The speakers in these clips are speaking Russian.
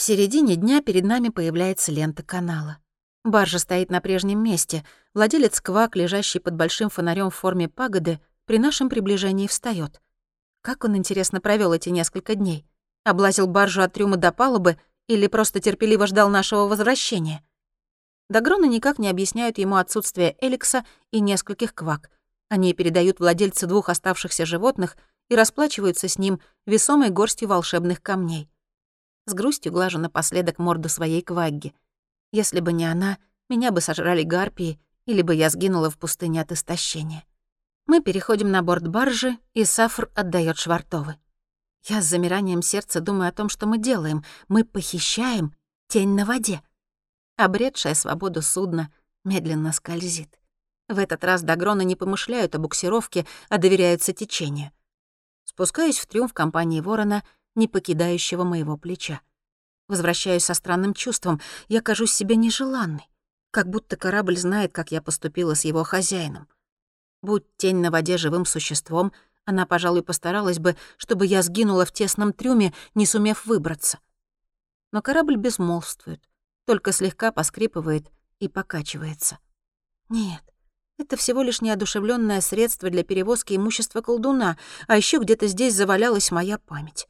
В середине дня перед нами появляется лента канала. Баржа стоит на прежнем месте. Владелец квак, лежащий под большим фонарем в форме пагоды, при нашем приближении встаёт. Как он, интересно, провёл эти несколько дней? Облазил баржу от трюма до палубы или просто терпеливо ждал нашего возвращения? Дагроны никак не объясняют ему отсутствие Эликса и нескольких квак. Они передают владельцу 2 оставшихся животных и расплачиваются с ним весомой горстью волшебных камней. С грустью глажу напоследок морду своей квагги. Если бы не она, меня бы сожрали гарпии, или бы я сгинула в пустыне от истощения. Мы переходим на борт баржи, и Сафр отдаёт швартовы. Я с замиранием сердца думаю о том, что мы делаем. Мы похищаем тень на воде. Обретшее свободу судно медленно скользит. В этот раз дагроны не помышляют о буксировке, а доверяются течению. Спускаюсь в трюм в компании ворона, не покидающего моего плеча. Возвращаюсь со странным чувством. Я кажусь себе нежеланной. Как будто корабль знает, как я поступила с его хозяином. Будь тень на воде живым существом, она, пожалуй, постаралась бы, чтобы я сгинула в тесном трюме, не сумев выбраться. Но корабль безмолвствует, только слегка поскрипывает и покачивается. Нет, это всего лишь неодушевлённое средство для перевозки имущества колдуна, а ещё где-то здесь завалялась моя память.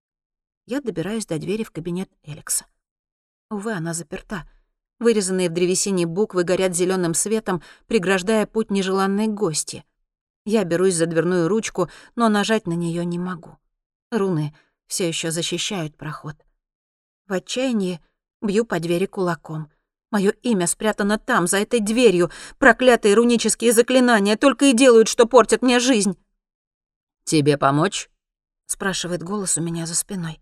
Я добираюсь до двери в кабинет Эликса. Увы, она заперта. Вырезанные в древесине буквы горят зелёным светом, преграждая путь нежеланной гости. Я берусь за дверную ручку, но нажать на неё не могу. Руны всё ещё защищают проход. В отчаянии бью по двери кулаком. Моё имя спрятано там, за этой дверью. Проклятые рунические заклинания только и делают, что портят мне жизнь. «Тебе помочь?» — спрашивает голос у меня за спиной.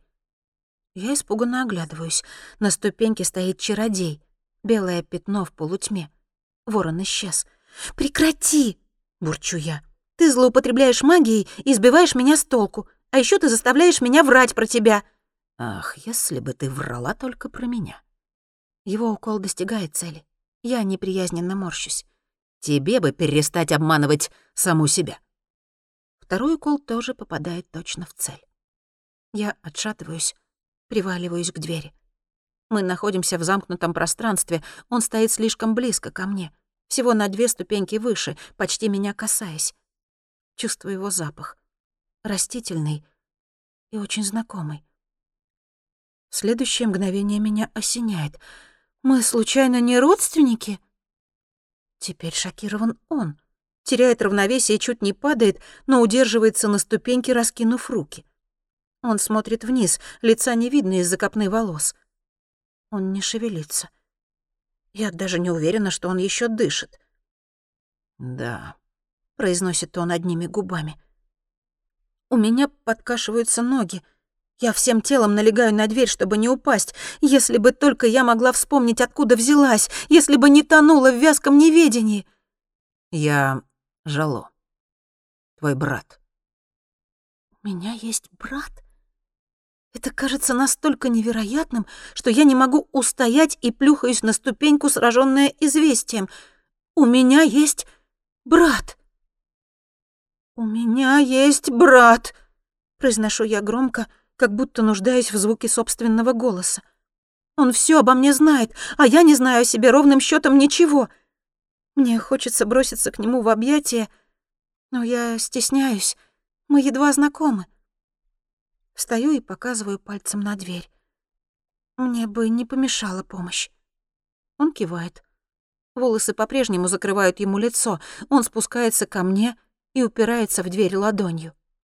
Я испуганно оглядываюсь. На ступеньке стоит чародей. Белое пятно в полутьме. Ворон исчез. «Прекрати!» — бурчу я. «Ты злоупотребляешь магией и сбиваешь меня с толку. А ещё ты заставляешь меня врать про тебя». «Ах, если бы ты врала только про меня». Его укол достигает цели. Я неприязненно морщусь. «Тебе бы перестать обманывать саму себя». Второй укол тоже попадает точно в цель. Я отшатываюсь, приваливаюсь к двери. Мы находимся в замкнутом пространстве, он стоит слишком близко ко мне, всего на 2 ступеньки выше, почти меня касаясь. Чувствую его запах. Растительный и очень знакомый. В следующее мгновение меня осеняет. Мы, случайно, не родственники? Теперь шокирован он. Теряет равновесие и чуть не падает, но удерживается на ступеньке, раскинув руки. Он смотрит вниз, лица не видно из-за копны волос. Он не шевелится. Я даже не уверена, что он еще дышит. «Да», — произносит он одними губами. У меня подкашиваются ноги. Я всем телом налегаю на дверь, чтобы не упасть. Если бы только я могла вспомнить, откуда взялась, если бы не тонула в вязком неведении. «Я Жало, твой брат». У меня есть брат? Это кажется настолько невероятным, что я не могу устоять и плюхаюсь на ступеньку, сражённая известием. У меня есть брат. «У меня есть брат», — произношу я громко, как будто нуждаюсь в звуке собственного голоса. Он всё обо мне знает, а я не знаю о себе ровным счётом ничего. Мне хочется броситься к нему в объятия, но я стесняюсь. Мы едва знакомы. Встаю и показываю пальцем на дверь. Мне бы не помешала помощь. Он кивает. Волосы по-прежнему закрывают ему лицо. Он спускается ко мне и упирается в дверь ладонью.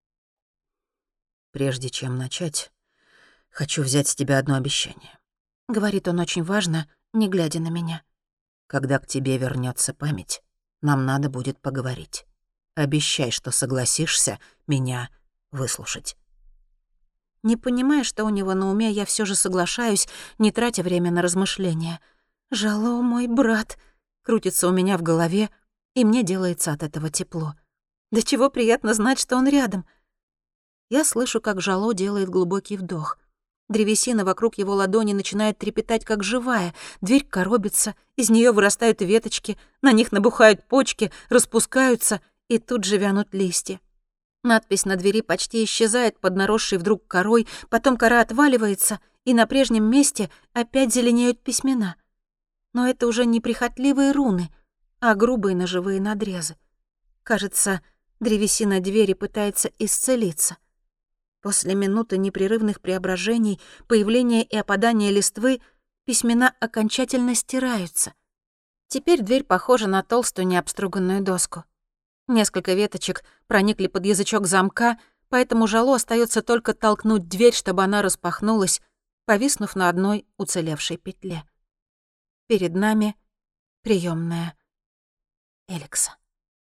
«Прежде чем начать, хочу взять с тебя одно обещание», — говорит он очень важно, не глядя на меня. «Когда к тебе вернётся память, нам надо будет поговорить. Обещай, что согласишься меня выслушать». Не понимая, что у него на уме, я всё же соглашаюсь, не тратя время на размышления. «Жало, мой брат», — крутится у меня в голове, и мне делается от этого тепло. До чего приятно знать, что он рядом. Я слышу, как Жало делает глубокий вдох. Древесина вокруг его ладони начинает трепетать, как живая. Дверь коробится, из неё вырастают веточки, на них набухают почки, распускаются, и тут же вянут листья. Надпись на двери почти исчезает под наросшей вдруг корой, потом кора отваливается, и на прежнем месте опять зеленеют письмена. Но это уже не прихотливые руны, а грубые ножевые надрезы. Кажется, древесина двери пытается исцелиться. После минуты непрерывных преображений, появления и опадания листвы, письмена окончательно стираются. Теперь дверь похожа на толстую необструганную доску. Несколько веточек проникли под язычок замка, поэтому Жало остается только толкнуть дверь, чтобы она распахнулась, повиснув на одной уцелевшей петле. Перед нами приёмная Эликса.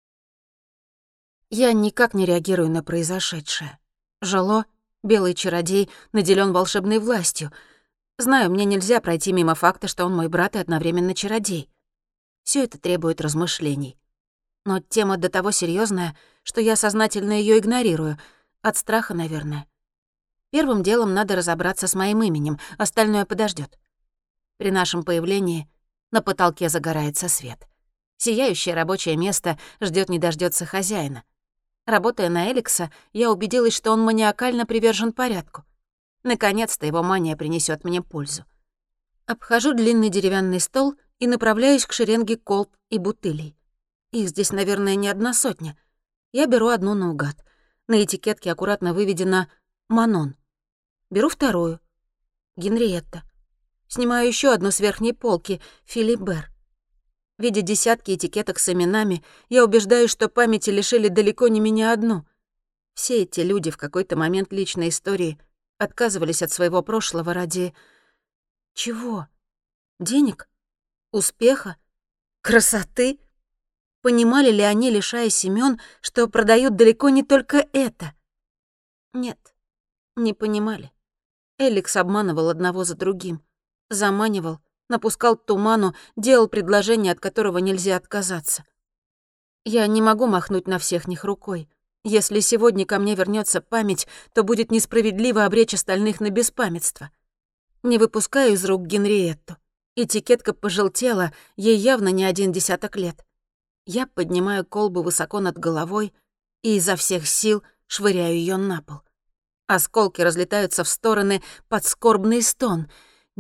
Я никак не реагирую на произошедшее. Жало, белый чародей, наделен волшебной властью. Знаю, мне нельзя пройти мимо факта, что он мой брат и одновременно чародей. Все это требует размышлений. Но тема до того серьезная, что я сознательно ее игнорирую. От страха, наверное. Первым делом надо разобраться с моим именем, остальное подождет. При нашем появлении на потолке загорается свет. Сияющее рабочее место ждет не дождется хозяина. Работая на Эликса, я убедилась, что он маниакально привержен порядку. Наконец-то его мания принесет мне пользу. Обхожу длинный деревянный стол и направляюсь к шеренге колб и бутылей. Их здесь, наверное, не одна сотня. Я беру одну наугад. На этикетке аккуратно выведено «Манон». Беру вторую — Генриетта. Снимаю еще одну с верхней полки — Филибер. Видя десятки этикеток с именами, я убеждаюсь, что памяти лишили далеко не меня одну. Все эти люди в какой-то момент личной истории отказывались от своего прошлого ради... Чего? Денег? Успеха? Красоты? Понимали ли они, лишаясь имён, что продают далеко не только это? Нет, не понимали. Эликс обманывал одного за другим. Заманивал, напускал туману, делал предложение, от которого нельзя отказаться. Я не могу махнуть на всех них рукой. Если сегодня ко мне вернется память, то будет несправедливо обречь остальных на беспамятство. Не выпускаю из рук Генриетту. Этикетка пожелтела, ей явно не 10 лет. Я поднимаю колбу высоко над головой и изо всех сил швыряю ее на пол. Осколки разлетаются в стороны под скорбный стон.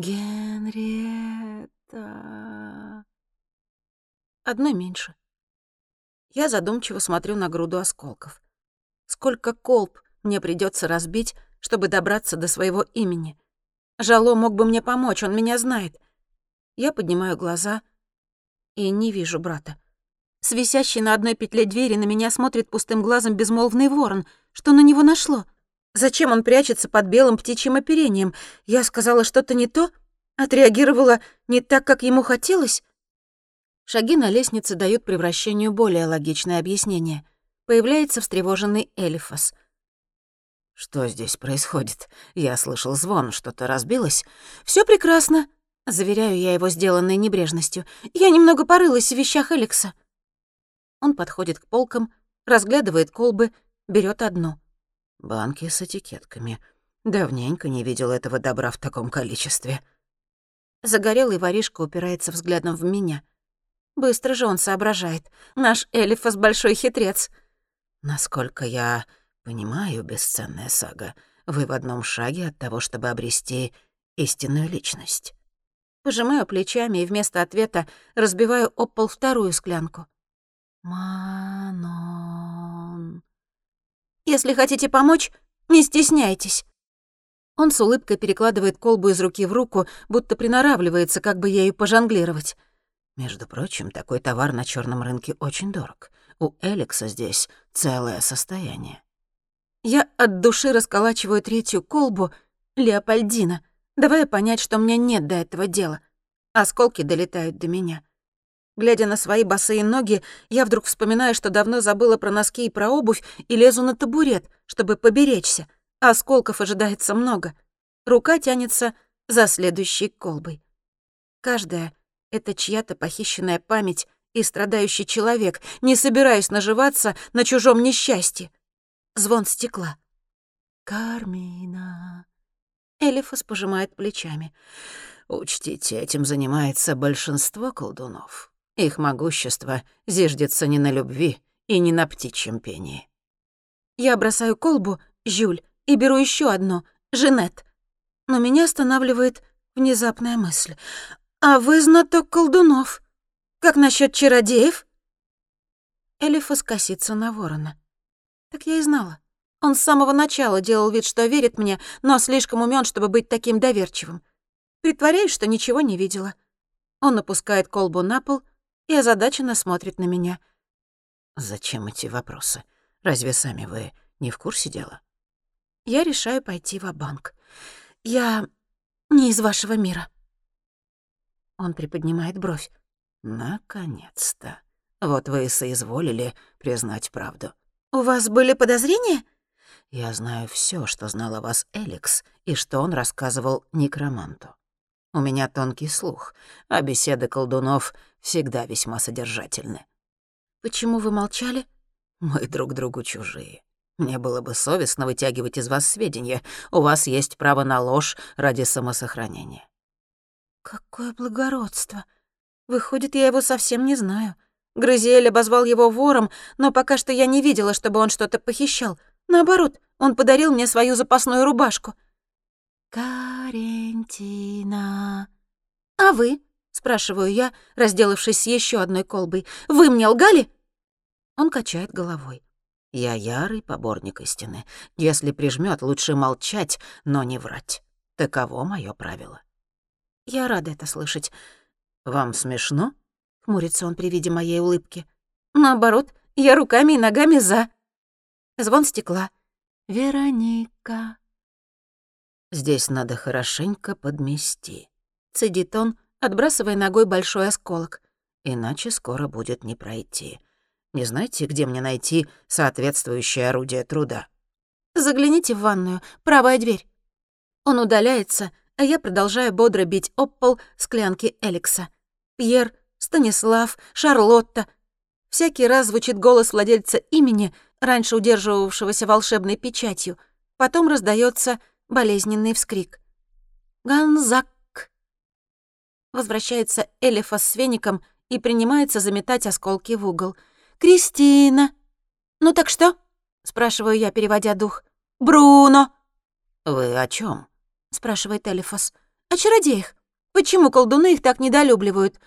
«Генриетта...» Одной меньше. Я задумчиво смотрю на груду осколков. Сколько колб мне придется разбить, чтобы добраться до своего имени? Жало мог бы мне помочь, он меня знает. Я поднимаю глаза и не вижу брата. С висящей на одной петле двери на меня смотрит пустым глазом безмолвный ворон. Что на него нашло? Зачем он прячется под белым птичьим оперением? Я сказала что-то не то? Отреагировала не так, как ему хотелось? Шаги на лестнице дают превращению более логичное объяснение. Появляется встревоженный Элифас. «Что здесь происходит? Я слышал звон, что-то разбилось?» Все прекрасно», — заверяю я его сделанной небрежностью. «Я немного порылась в вещах Эликса». Он подходит к полкам, разглядывает колбы, берет одну. «Банки с этикетками. Давненько не видел этого добра в таком количестве». Загорелый воришка упирается взглядом в меня. Быстро же он соображает. Наш Элифас — большой хитрец. «Насколько я понимаю, бесценная сага, вы в одном шаге от того, чтобы обрести истинную личность». Пожимаю плечами и вместо ответа разбиваю об пол вторую склянку. «Манон...» «Если хотите помочь, не стесняйтесь». Он с улыбкой перекладывает колбу из руки в руку, будто приноравливается, как бы ею пожонглировать. «Между прочим, такой товар на черном рынке очень дорог. У Эликса здесь целое состояние». Я от души расколачиваю третью колбу, Леопольдина, давая понять, что мне нет до этого дела. Осколки долетают до меня. Глядя на свои босые ноги, я вдруг вспоминаю, что давно забыла про носки и про обувь, и лезу на табурет, чтобы поберечься. Осколков ожидается много. Рука тянется за следующей колбой. Каждая — это чья-то похищенная память и страдающий человек. Не собираюсь наживаться на чужом несчастье. Звон стекла. «Кармина...» Элифас пожимает плечами. «Учтите, этим занимается большинство колдунов. Их могущество зиждется не на любви и не на птичьем пении». Я бросаю колбу, Жюль, и беру еще одну, Жанет. Но меня останавливает внезапная мысль. «А вы знаток колдунов. Как насчет чародеев?» Элифас косится на ворона. Так я и знала. Он с самого начала делал вид, что верит мне, но слишком умён, чтобы быть таким доверчивым. Притворяюсь, что ничего не видела. Он опускает колбу на пол и озадаченно смотрит на меня. «Зачем эти вопросы? Разве сами вы не в курсе дела?» Я решаю пойти ва-банк. Я не из вашего мира. Он приподнимает бровь. «Наконец-то. Вот вы и соизволили признать правду. У вас были подозрения? Я знаю всё, что знал о вас Эликс, и что он рассказывал некроманту. У меня тонкий слух, а беседы колдунов всегда весьма содержательны. Почему вы молчали? Мы друг другу чужие. Мне было бы совестно вытягивать из вас сведения. У вас есть право на ложь ради самосохранения». Какое благородство. Выходит, я его совсем не знаю. Грызиэль обозвал его вором, но пока что я не видела, чтобы он что-то похищал. Наоборот, он подарил мне свою запасную рубашку. «Карентина...» «А вы?» — спрашиваю я, разделавшись с еще одной колбой. «Вы мне лгали?» Он качает головой. «Я ярый поборник истины. Если прижмёт, лучше молчать, но не врать. Таково моё правило». Я рада это слышать. «Вам смешно?» — хмурится он при виде моей улыбки. «Наоборот, я руками и ногами за...» Звон стекла. «Вероника...» «Здесь надо хорошенько подмести», — цедит он, отбрасывая ногой большой осколок. «иначе скоро будет не пройти. Не знаете, где мне найти соответствующее орудие труда?» «Загляните в ванную, правая дверь». Он удаляется, а я продолжаю бодро бить об пол склянки Эликса. Пьер, Станислав, Шарлотта. Всякий раз звучит голос владельца имени, раньше удерживавшегося волшебной печатью. Потом раздаётся болезненный вскрик. «Ганзак!» Возвращается Элифас с веником и принимается заметать осколки в угол. «Кристина!» «Ну так что?» — спрашиваю я, переводя дух. «Бруно!» «Вы о чём?» — спрашивает Элифас. «О чародеях. Почему колдуны их так недолюбливают?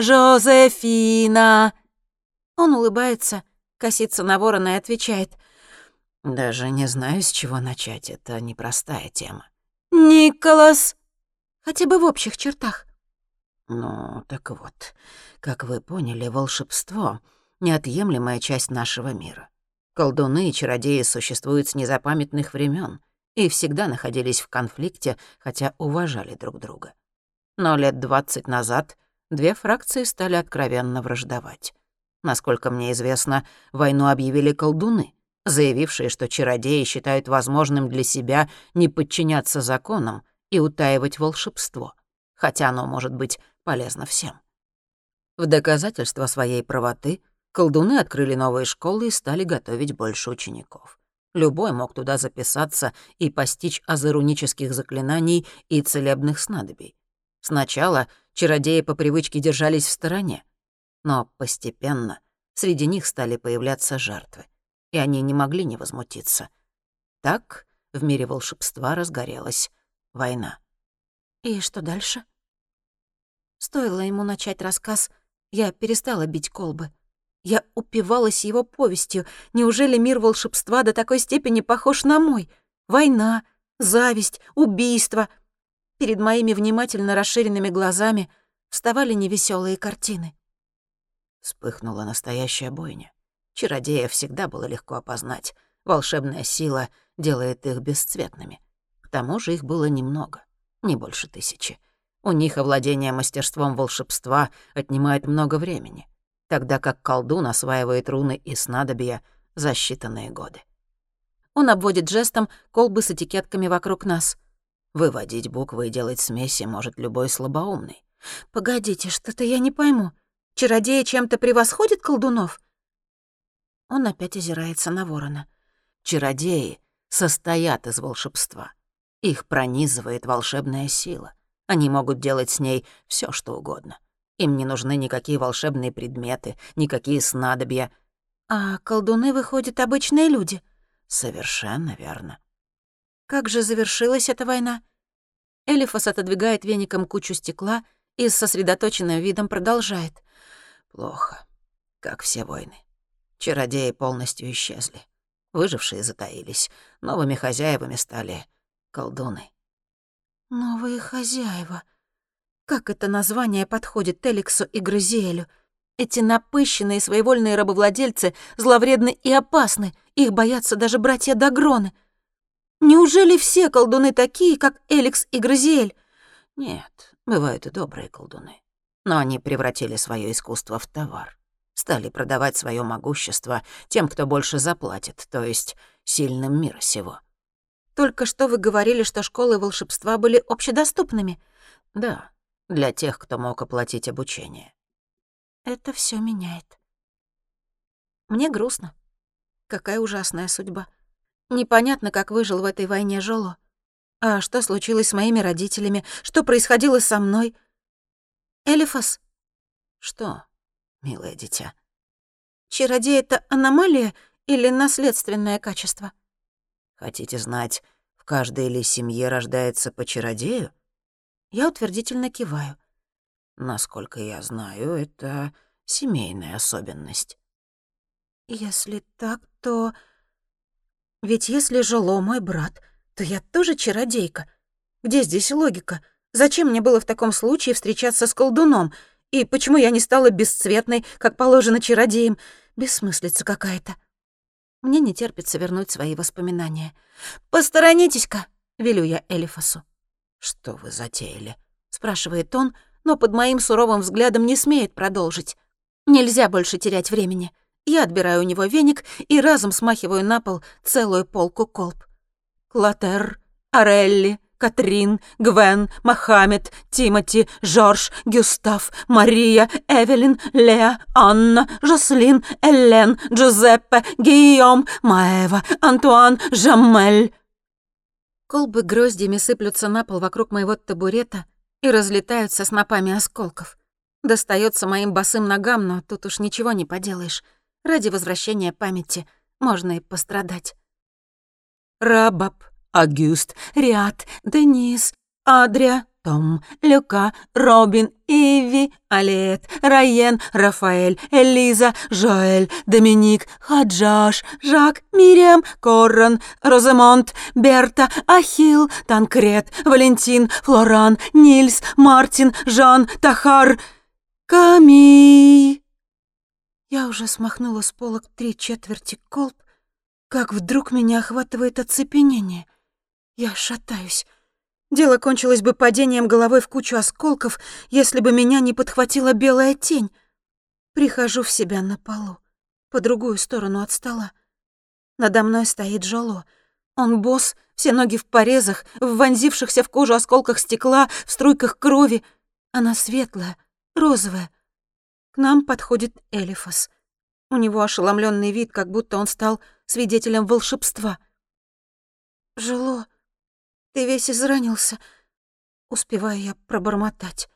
Жозефина!» Он улыбается, косится на ворона и отвечает. «Даже не знаю, с чего начать. Это непростая тема». «Николас!» Хотя бы в общих чертах. Ну, так вот, как вы поняли, волшебство — неотъемлемая часть нашего мира. Колдуны и чародеи существуют с незапамятных времен и всегда находились в конфликте, хотя уважали друг друга. Но лет 20 назад две фракции стали откровенно враждовать. Насколько мне известно, войну объявили колдуны, заявившие, что чародеи считают возможным для себя не подчиняться законам и утаивать волшебство, хотя оно может быть полезно всем. В доказательство своей правоты колдуны открыли новые школы и стали готовить больше учеников. Любой мог туда записаться и постичь азы рунических заклинаний и целебных снадобий. Сначала чародеи по привычке держались в стороне, но постепенно среди них стали появляться жертвы, и они не могли не возмутиться. Так в мире волшебства разгорелась война. И что дальше? Стоило ему начать рассказ, я перестала бить колбы. Я упивалась его повестью. Неужели мир волшебства до такой степени похож на мой? Война, зависть, убийство. Перед моими внимательно расширенными глазами вставали невеселые картины. Вспыхнула настоящая бойня. Чародеев всегда было легко опознать. Волшебная сила делает их бесцветными. К тому же их было немного, не больше 1000. У них овладение мастерством волшебства отнимает много времени, тогда как колдун осваивает руны и снадобья за считанные годы. Он обводит жестом колбы с этикетками вокруг нас. Выводить буквы и делать смеси может любой слабоумный. «Погодите, что-то я не пойму. Чародеи чем-то превосходят колдунов?» Он опять озирается на ворона. Чародеи состоят из волшебства. Их пронизывает волшебная сила. Они могут делать с ней всё, что угодно. Им не нужны никакие волшебные предметы, никакие снадобья. А колдуны, выходят, обычные люди? Совершенно верно. Как же завершилась эта война? Элифас отодвигает веником кучу стекла и с сосредоточенным видом продолжает. Плохо, как все войны. Чародеи полностью исчезли. Выжившие затаились. Новыми хозяевами стали колдуны. Новые хозяева. Как это название подходит Эликсу и Грызиэлю? Эти напыщенные своевольные рабовладельцы зловредны и опасны. Их боятся даже братья Дагроны. Неужели все колдуны такие, как Эликс и Грызиэль? Нет, бывают и добрые колдуны. Но они превратили свое искусство в товар. Стали продавать свое могущество тем, кто больше заплатит, то есть сильным мира сего. Только что вы говорили, что школы волшебства были общедоступными. Да, для тех, кто мог оплатить обучение. Это все меняет. Мне грустно. Какая ужасная судьба. Непонятно, как выжил в этой войне Жоло. А что случилось с моими родителями? Что происходило со мной? Элифас? Что, милое дитя? Чародей — это аномалия или наследственное качество? Хотите знать, в каждой ли семье рождается по чародею? Я утвердительно киваю. Насколько я знаю, это семейная особенность. Если так, то... Ведь если Жоло мой брат, то я тоже чародейка. Где здесь логика? Зачем мне было в таком случае встречаться с колдуном? И почему я не стала бесцветной, как положено чародеям? Бессмыслица какая-то. Мне не терпится вернуть свои воспоминания. «Посторонитесь-ка!» — велю я Элифасу. «Что вы затеяли?» — спрашивает он, но под моим суровым взглядом не смеет продолжить. Нельзя больше терять времени. Я отбираю у него веник и разом смахиваю на пол целую полку колб. Клотер, Орелли, Катрин, Гвен, Мохаммед, Тимоти, Жорж, Гюстав, Мария, Эвелин, Леа, Анна, Жослин, Эллен, Джузеппе, Гийом, Маэва, Антуан, Жамель. Колбы гроздьями сыплются на пол вокруг моего табурета и разлетаются снопами осколков. Достается моим босым ногам, но тут уж ничего не поделаешь. Ради возвращения памяти можно и пострадать. Рабаб, Агюст, Риат, Денис, Адрия, Том, Люка, Робин, Иви, Алиет, Райен, Рафаэль, Элиза, Жоэль, Доминик, Хаджаш, Жак, Мириам, Корран, Розамонт, Берта, Ахилл, Танкрет, Валентин, Флоран, Нильс, Мартин, Жан, Тахар, Камиль. Я уже смахнула с полок 3/4 колб, как вдруг меня охватывает оцепенение. Я шатаюсь. Дело кончилось бы падением головой в кучу осколков, если бы меня не подхватила белая тень. Прихожу в себя на полу, по другую сторону от стола. Надо мной стоит Жоло. Он босс, все ноги в порезах, в вонзившихся в кожу осколках стекла, в струйках крови. Она светлая, розовая. К нам подходит Элифас. У него ошеломленный вид, как будто он стал свидетелем волшебства. «Жоло, ты весь изранился», — успеваю я пробормотать.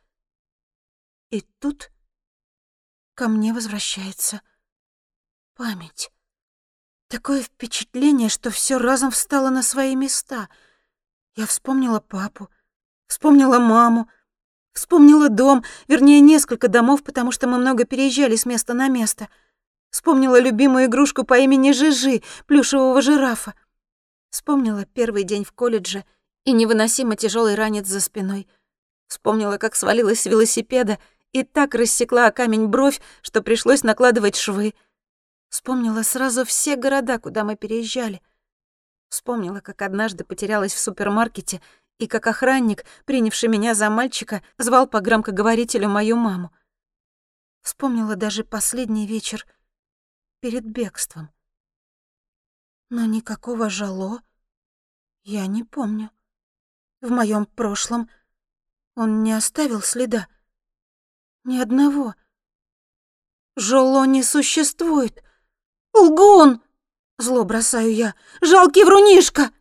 И тут ко мне возвращается память. Такое впечатление, что все разом встало на свои места. Я вспомнила папу, вспомнила маму, вспомнила дом, вернее, несколько домов, потому что мы много переезжали с места на место. Вспомнила любимую игрушку по имени Жижи, плюшевого жирафа. Вспомнила первый день в колледже и невыносимо тяжелый ранец за спиной. Вспомнила, как свалилась с велосипеда и так рассекла о камень бровь, что пришлось накладывать швы. Вспомнила сразу все города, куда мы переезжали. Вспомнила, как однажды потерялась в супермаркете и как охранник, принявший меня за мальчика, звал по громкоговорителю мою маму. Вспомнила даже последний вечер перед бегством. Но никакого Жоло я не помню. В моем прошлом он не оставил следа. Ни одного. Жоло не существует. «Лгун!» — зло бросаю я. «Жалкий врунишка!»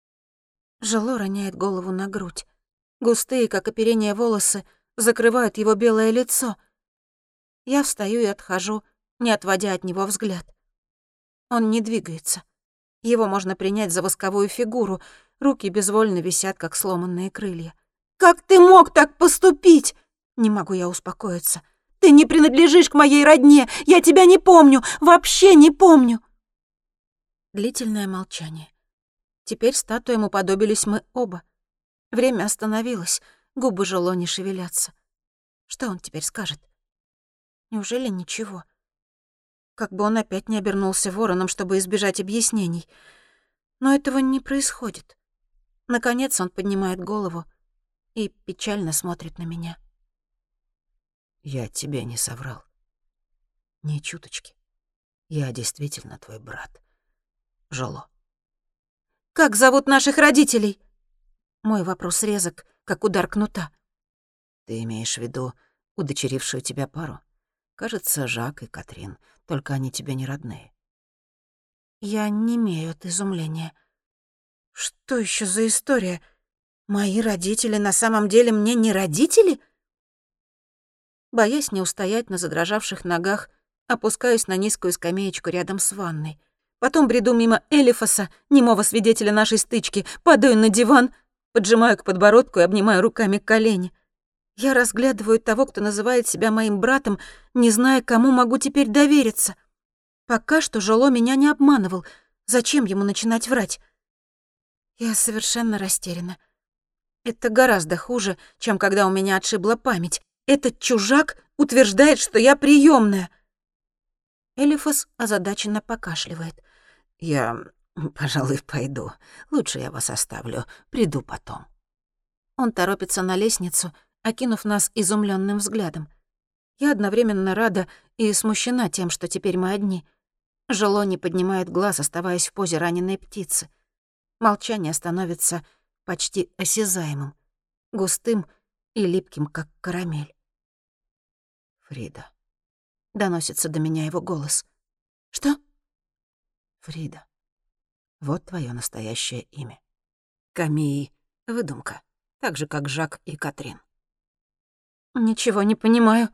Жоло роняет голову на грудь. Густые, как оперение, волосы закрывают его белое лицо. Я встаю и отхожу, не отводя от него взгляд. Он не двигается. Его можно принять за восковую фигуру, руки безвольно висят, как сломанные крылья. Как ты мог так поступить? Не могу я успокоиться. Ты не принадлежишь к моей родне. Я тебя не помню, вообще не помню. Длительное молчание. Теперь статуям уподобились мы оба. Время остановилось, губы Жоло не шевелятся. Что он теперь скажет? Неужели ничего? Как бы он опять не обернулся вороном, чтобы избежать объяснений. Но этого не происходит. Наконец он поднимает голову и печально смотрит на меня. Я тебе не соврал. Ни чуточки. Я действительно твой брат. Жоло. «Как зовут наших родителей?» Мой вопрос резок, как удар кнута. Ты имеешь в виду удочерившую тебя пару? Кажется, Жак и Катрин, только они тебе не родные. Я немею от изумления. Что еще за история? Мои родители на самом деле мне не родители? Боясь не устоять на задрожавших ногах, опускаюсь на низкую скамеечку рядом с ванной. Потом бреду мимо Элифаса, немого свидетеля нашей стычки, падаю на диван, поджимаю к подбородку и обнимаю руками колени. Я разглядываю того, кто называет себя моим братом, не зная, кому могу теперь довериться. Пока что Жоло меня не обманывал. Зачем ему начинать врать? Я совершенно растеряна. Это гораздо хуже, чем когда у меня отшибла память. Этот чужак утверждает, что я приемная. Элифас озадаченно покашливает. Я, пожалуй, пойду. Лучше я вас оставлю. Приду потом. Он торопится на лестницу, окинув нас изумленным взглядом. Я одновременно рада и смущена тем, что теперь мы одни. Жоло не поднимает глаз, оставаясь в позе раненой птицы. Молчание становится почти осязаемым, густым и липким, как карамель. Фрида. Доносится до меня его голос. «Что?» Фрида. Вот твое настоящее имя. Камии — выдумка, так же, как Жак и Катрин. «Ничего не понимаю».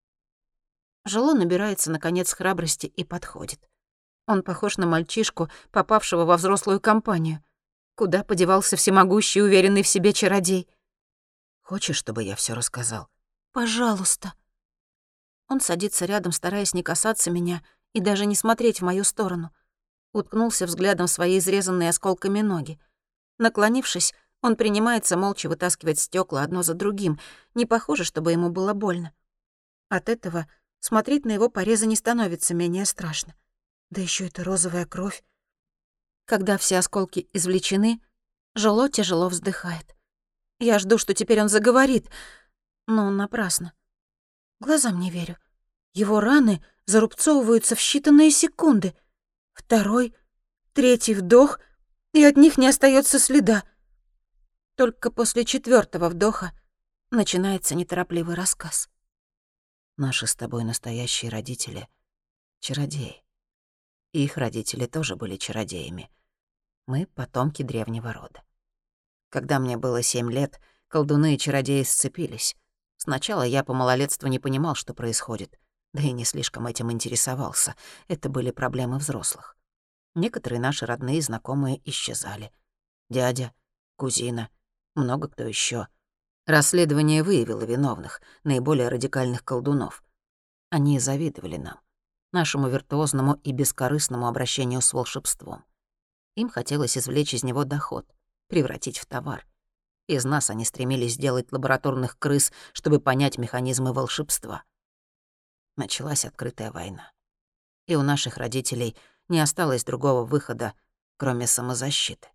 Жоло набирается, наконец, храбрости и подходит. Он похож на мальчишку, попавшего во взрослую компанию. Куда подевался всемогущий, уверенный в себе чародей? Хочешь, чтобы я все рассказал? «Пожалуйста». Он садится рядом, стараясь не касаться меня и даже не смотреть в мою сторону. Уткнулся взглядом в свои изрезанные осколками ноги. Наклонившись, он принимается молча вытаскивать стекла одно за другим. Не похоже, чтобы ему было больно. От этого смотреть на его порезы не становится менее страшно. Да еще эта розовая кровь. Когда все осколки извлечены, Жоло тяжело вздыхает. Я жду, что теперь он заговорит, но напрасно. Глазам не верю. Его раны зарубцовываются в считанные секунды. Второй, третий вдох, и от них не остается следа. Только после 4-го вдоха начинается неторопливый рассказ. Наши с тобой настоящие родители — чародеи. Их родители тоже были чародеями. Мы — потомки древнего рода. Когда мне было 7 лет, колдуны и чародеи сцепились. Сначала я по малолетству не понимал, что происходит, да и не слишком этим интересовался. Это были проблемы взрослых. Некоторые наши родные и знакомые исчезали. Дядя, кузина, много кто еще. Расследование выявило виновных, наиболее радикальных колдунов. Они завидовали нам, нашему виртуозному и бескорыстному обращению с волшебством. Им хотелось извлечь из него доход, превратить в товар. Из нас они стремились сделать лабораторных крыс, чтобы понять механизмы волшебства. Началась открытая война. И у наших родителей не осталось другого выхода, кроме самозащиты.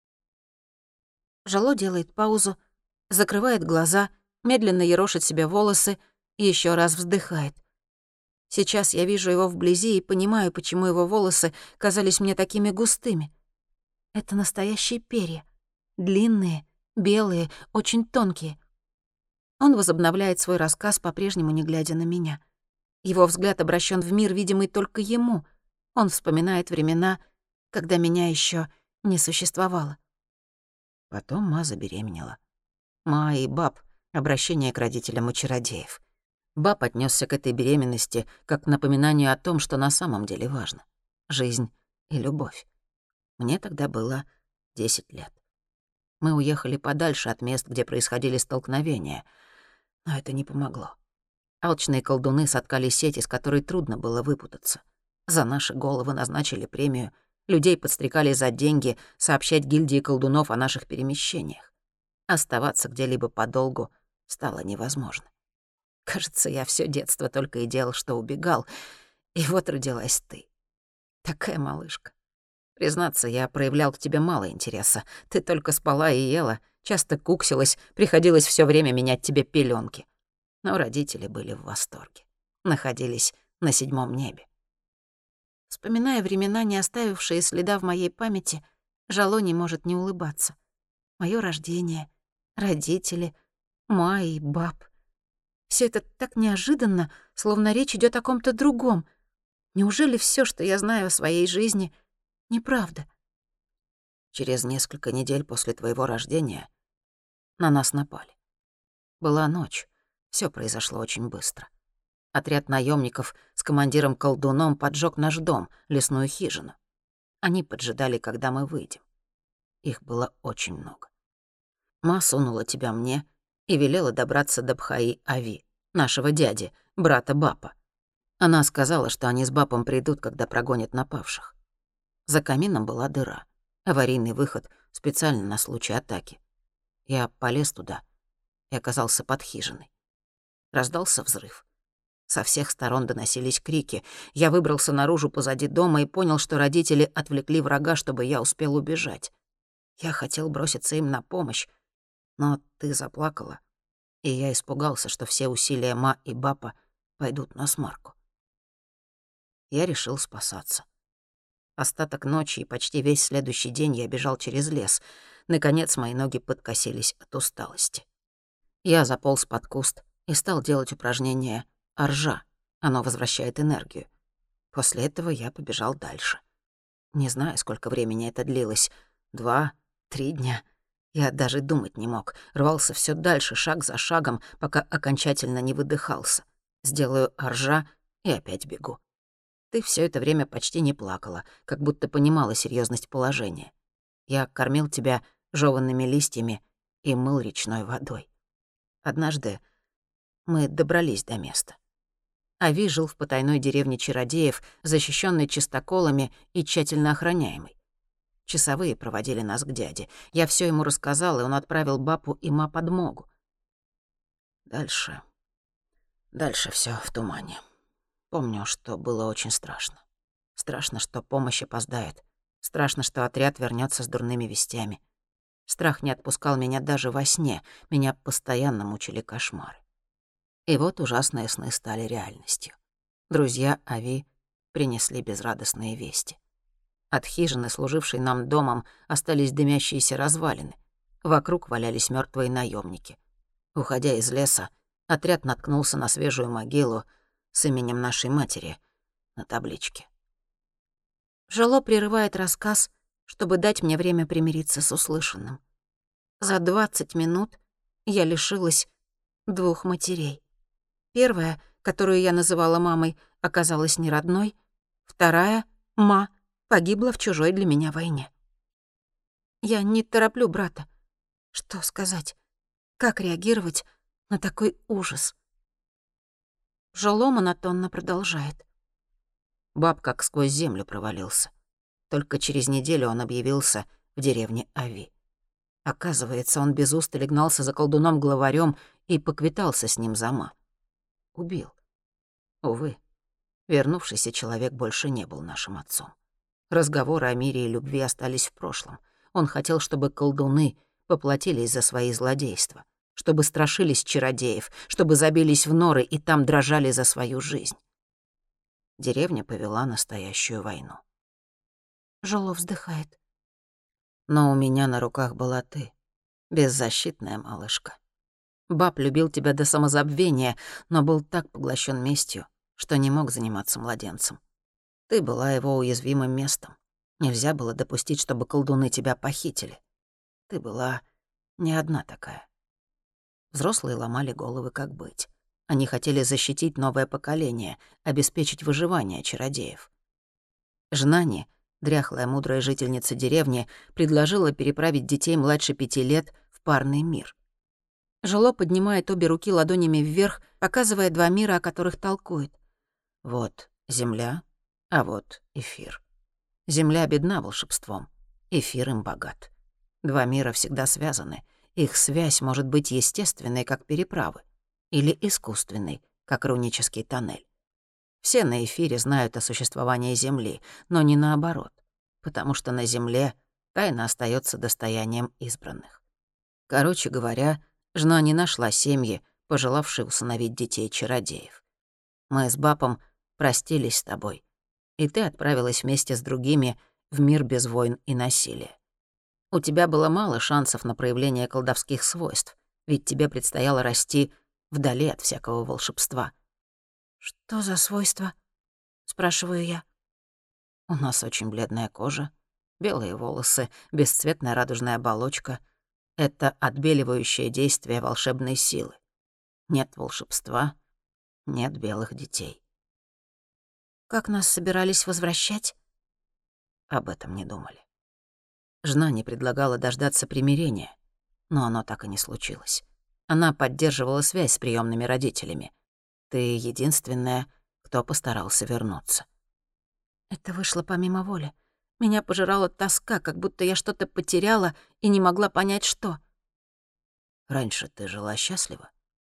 Жоло делает паузу, закрывает глаза, медленно ерошит себе волосы и еще раз вздыхает. Сейчас я вижу его вблизи и понимаю, почему его волосы казались мне такими густыми. Это настоящие перья. Длинные, белые, очень тонкие. Он возобновляет свой рассказ, по-прежнему не глядя на меня. Его взгляд обращен в мир, видимый только ему. Он вспоминает времена, когда меня еще не существовало. Потом Ма забеременела. Ма и Баб — обращение к родителям у чародеев. Баб отнесся к этой беременности как к напоминанию о том, что на самом деле важно — жизнь и любовь. Мне тогда было 10 лет. Мы уехали подальше от мест, где происходили столкновения. Но это не помогло. Алчные колдуны соткали сеть, из которой трудно было выпутаться. За наши головы назначили премию, людей подстрекали за деньги сообщать гильдии колдунов о наших перемещениях. Оставаться где-либо подолгу стало невозможно. Кажется, я всё детство только и делал, что убегал. И вот родилась ты. Такая малышка. Признаться, я проявлял к тебе мало интереса. Ты только спала и ела, часто куксилась, приходилось всё время менять тебе пелёнки. Но родители были в восторге. Находились на 7-м небе. Вспоминая времена, не оставившие следа в моей памяти, Жало не может не улыбаться. Моё рождение, родители, Ма и Баб. Всё это так неожиданно, словно речь идёт о ком-то другом. Неужели всё, что я знаю о своей жизни, неправда? Через несколько недель после твоего рождения на нас напали. Была ночь, всё произошло очень быстро. Отряд наёмников с командиром-колдуном поджёг наш дом, лесную хижину. Они поджидали, когда мы выйдем. Их было очень много. Ма сунула тебя мне и велела добраться до Бхаи-Ави, нашего дяди, брата Бапа. Она сказала, что они с Бапом придут, когда прогонят напавших. За камином была дыра, аварийный выход специально на случай атаки. Я полез туда и оказался под хижиной. Раздался взрыв. Со всех сторон доносились крики. Я выбрался наружу позади дома и понял, что родители отвлекли врага, чтобы я успел убежать. Я хотел броситься им на помощь, но ты заплакала, и я испугался, что все усилия Ма и Бапа пойдут на смарку. Я решил спасаться. Остаток ночи и почти весь следующий день я бежал через лес. Наконец мои ноги подкосились от усталости. Я заполз под куст и стал делать упражнение «Оржа». Оно возвращает энергию. После этого я побежал дальше. Не знаю, сколько времени это длилось. 2-3 дня. Я даже думать не мог. Рвался всё дальше, шаг за шагом, пока окончательно не выдыхался. Сделаю «Оржа» и опять бегу. Ты всё это время почти не плакала, как будто понимала серьёзность положения. Я кормил тебя жёванными листьями и мыл речной водой. Однажды мы добрались до места. Ави жил в потайной деревне чародеев, защищённой чистоколами и тщательно охраняемой. Часовые проводили нас к дяде. Я всё ему рассказал, и он отправил Бапу и Ма подмогу. Дальше всё в тумане. Помню, что было очень страшно. Страшно, что помощь опоздает. Страшно, что отряд вернётся с дурными вестями. Страх не отпускал меня даже во сне. Меня постоянно мучили кошмары. И вот ужасные сны стали реальностью. Друзья Ави принесли безрадостные вести. От хижины, служившей нам домом, остались дымящиеся развалины. Вокруг валялись мёртвые наёмники. Уходя из леса, отряд наткнулся на свежую могилу с именем нашей матери на табличке. Жало прерывает рассказ, чтобы дать мне время примириться с услышанным. За 20 минут я лишилась 2 матерей. Первая, которую я называла мамой, оказалась не родной. Вторая, Ма, погибла в чужой для меня войне. Я не тороплю брата. Что сказать? Как реагировать на такой ужас? Жало монотонно продолжает. Баб как сквозь землю провалился. Только через неделю он объявился в деревне Ави. Оказывается, он без устали гнался за колдуном-главарем и поквитался с ним за Ма. Убил. Увы, вернувшийся человек больше не был нашим отцом. Разговоры о мире и любви остались в прошлом. Он хотел, чтобы колдуны поплатились за свои злодейства, чтобы страшились чародеев, чтобы забились в норы и там дрожали за свою жизнь. Деревня повела настоящую войну. Жало вздыхает. Но у меня на руках была ты, беззащитная малышка. Баб любил тебя до самозабвения, но был так поглощен местью, что не мог заниматься младенцем. Ты была его уязвимым местом. Нельзя было допустить, чтобы колдуны тебя похитили. Ты была не одна такая. Взрослые ломали головы, как быть. Они хотели защитить новое поколение, обеспечить выживание чародеев. Жнани дряхлая мудрая жительница деревни, предложила переправить детей младше 5 лет в парный мир. Жило поднимает обе руки ладонями вверх, показывая 2 мира, о которых толкует. Вот земля, а вот эфир. Земля бедна волшебством, эфир им богат. 2 мира всегда связаны. Их связь может быть естественной, как переправы, или искусственной, как рунический тоннель. Все на эфире знают о существовании Земли, но не наоборот, потому что на Земле тайна остается достоянием избранных. Короче говоря, жена не нашла семьи, пожелавшей усыновить детей-чародеев. Мы с Бапом простились с тобой, и ты отправилась вместе с другими в мир без войн и насилия. У тебя было мало шансов на проявление колдовских свойств, ведь тебе предстояло расти вдали от всякого волшебства. «Что за свойства?» — спрашиваю я. У нас очень бледная кожа, белые волосы, бесцветная радужная оболочка. Это отбеливающее действие волшебной силы. Нет волшебства, нет белых детей. Как нас собирались возвращать? Об этом не думали. Жена не предлагала дождаться примирения, но оно так и не случилось. Она поддерживала связь с приемными родителями. Ты единственная, кто постарался вернуться. Это вышло помимо воли. Меня пожирала тоска, как будто я что-то потеряла и не могла понять, что. Раньше ты жила счастливо?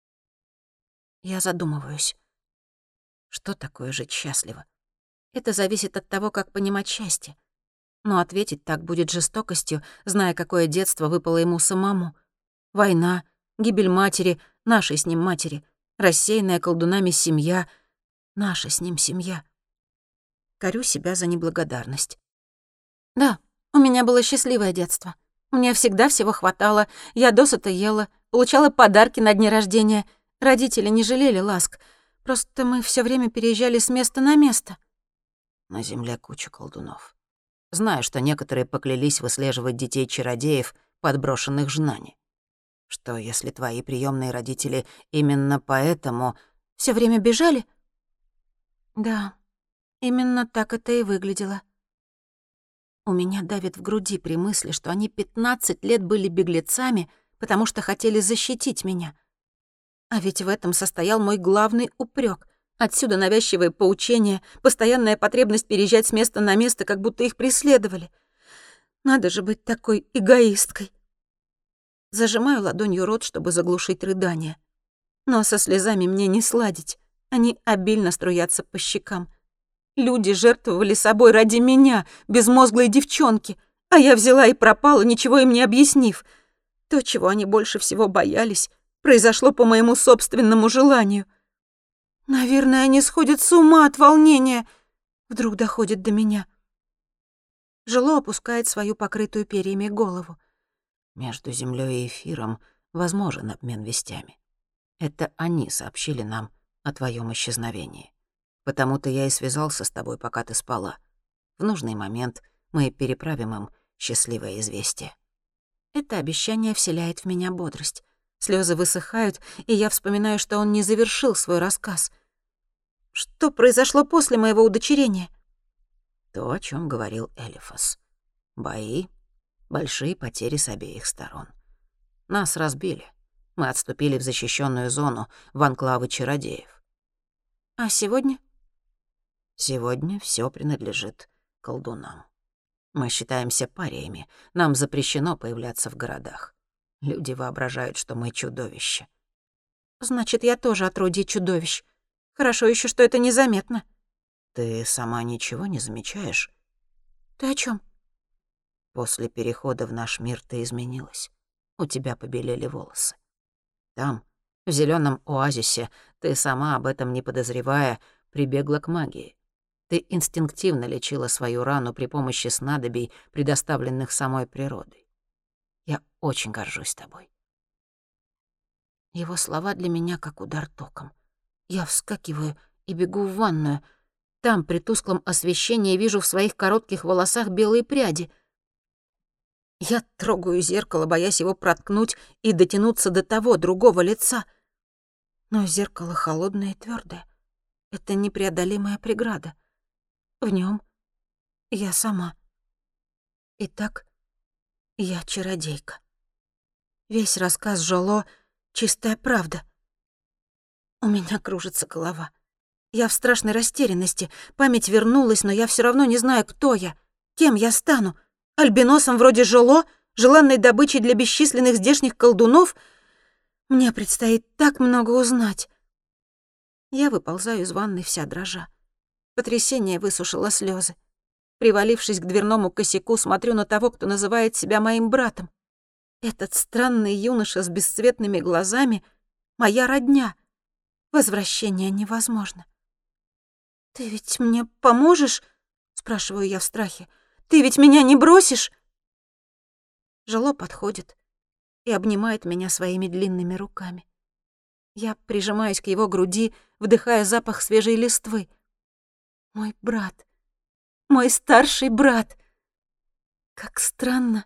Я задумываюсь. Что такое жить счастливо? Это зависит от того, как понимать счастье. Но ответить так будет жестокостью, зная, какое детство выпало ему самому. Война, гибель матери, нашей с ним матери, рассеянная колдунами семья, наша с ним семья. Корю себя за неблагодарность. Да, у меня было счастливое детство. Мне всегда всего хватало, я досыта ела, получала подарки на дни рождения. Родители не жалели ласк, просто мы все время переезжали с места на место. На земле куча колдунов. Знаю, что некоторые поклялись выслеживать детей-чародеев, подброшенных жнани. Что, если твои приемные родители именно поэтому все время бежали? Да, именно так это и выглядело. У меня давит в груди при мысли, что они 15 лет были беглецами, потому что хотели защитить меня. А ведь в этом состоял мой главный упрек. Отсюда навязчивые поучения, постоянная потребность переезжать с места на место, как будто их преследовали. Надо же быть такой эгоисткой. Зажимаю ладонью рот, чтобы заглушить рыдания. Но со слезами мне не сладить. Они обильно струятся по щекам. Люди жертвовали собой ради меня, безмозглой девчонки, а я взяла и пропала, ничего им не объяснив. То, чего они больше всего боялись, произошло по моему собственному желанию. Наверное, они сходят с ума от волнения. Вдруг доходит до меня. Жило опускает свою покрытую перьями голову. Между землей и эфиром возможен обмен вестями. Это они сообщили нам о твоем исчезновении. Потому-то я и связался с тобой, пока ты спала. В нужный момент мы переправим им счастливое известие. Это обещание вселяет в меня бодрость. Слезы высыхают, и я вспоминаю, что он не завершил свой рассказ. Что произошло после моего удочерения? То, о чем говорил Элифас. Бои, большие потери с обеих сторон. Нас разбили. Мы отступили в защищенную зону, в анклавы чародеев. А сегодня? Сегодня все принадлежит колдунам. Мы считаемся париями, нам запрещено появляться в городах. Люди воображают, что мы чудовища. Значит, я тоже отродье чудовищ. Хорошо еще, что это незаметно. Ты сама ничего не замечаешь? Ты о чем? После перехода в наш мир ты изменилась. У тебя побелели волосы. Там, в зеленом оазисе, ты сама об этом не подозревая, прибегла к магии. Ты инстинктивно лечила свою рану при помощи снадобий, предоставленных самой природой. Я очень горжусь тобой. Его слова для меня как удар током. Я вскакиваю и бегу в ванную. Там, при тусклом освещении, вижу в своих коротких волосах белые пряди. Я трогаю зеркало, боясь его проткнуть и дотянуться до того, другого лица. Но зеркало холодное и твёрдое. Это непреодолимая преграда. В нём я сама. Итак, я чародейка. Весь рассказ Жоло — чистая правда. У меня кружится голова. Я в страшной растерянности. Память вернулась, но я все равно не знаю, кто я. Кем я стану? Альбиносом вроде Жоло? Желанной добычей для бесчисленных здешних колдунов? Мне предстоит так много узнать. Я выползаю из ванной вся дрожа. Потрясение высушило слезы. Привалившись к дверному косяку, смотрю на того, кто называет себя моим братом. Этот странный юноша с бесцветными глазами — моя родня. Возвращение невозможно. «Ты ведь мне поможешь?» — спрашиваю я в страхе. «Ты ведь меня не бросишь?» Жоло подходит и обнимает меня своими длинными руками. Я прижимаюсь к его груди, вдыхая запах свежей листвы. Мой брат. Мой старший брат. Как странно.